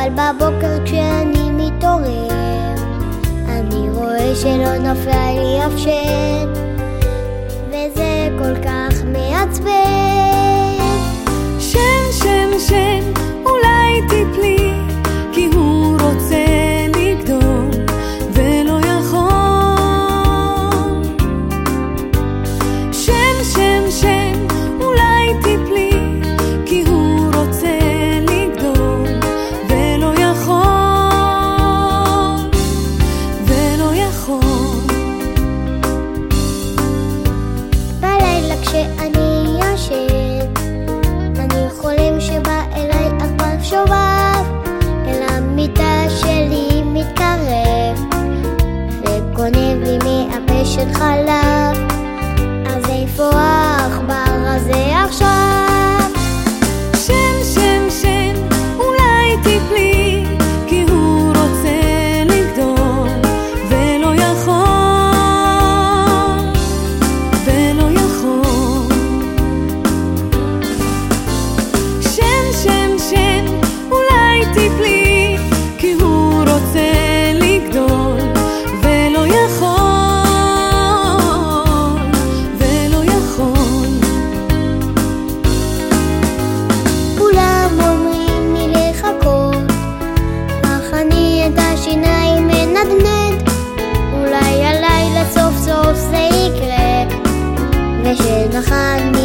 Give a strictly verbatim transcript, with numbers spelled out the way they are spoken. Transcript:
אבל בבוקר כשאני מתעורר אני רואה שלא נפל לי אף שן, וזה כל כך מעצבן. שן, שן, שן, אולי תיפלי, כי הוא רוצה לגדול ולא יכול. שן, שן, שן, אולי תיפלי, כי הוא רוצה לגדול ולא יכול, ולא יכול. בלילה כשאני ישן אני חולם שבא אליי עכבר שובב, אל המיטה שלי מתקרב וגונב לי מהפה של חלב. אז איפה העכבר הזה עכשיו? שן, שן, שן, אולי תיפלי, כי הוא רוצה לגדול ולא יכול, ולא יכול. שן, שן, שן, אולי תיפלי, כי הוא רוצה לגדול ולא יכול, ולא יכול. כולם אומרים לי לחכות, אך אני את השיניים מנדנד. אולי הלילה סוף סוף זה יקרה ושנחן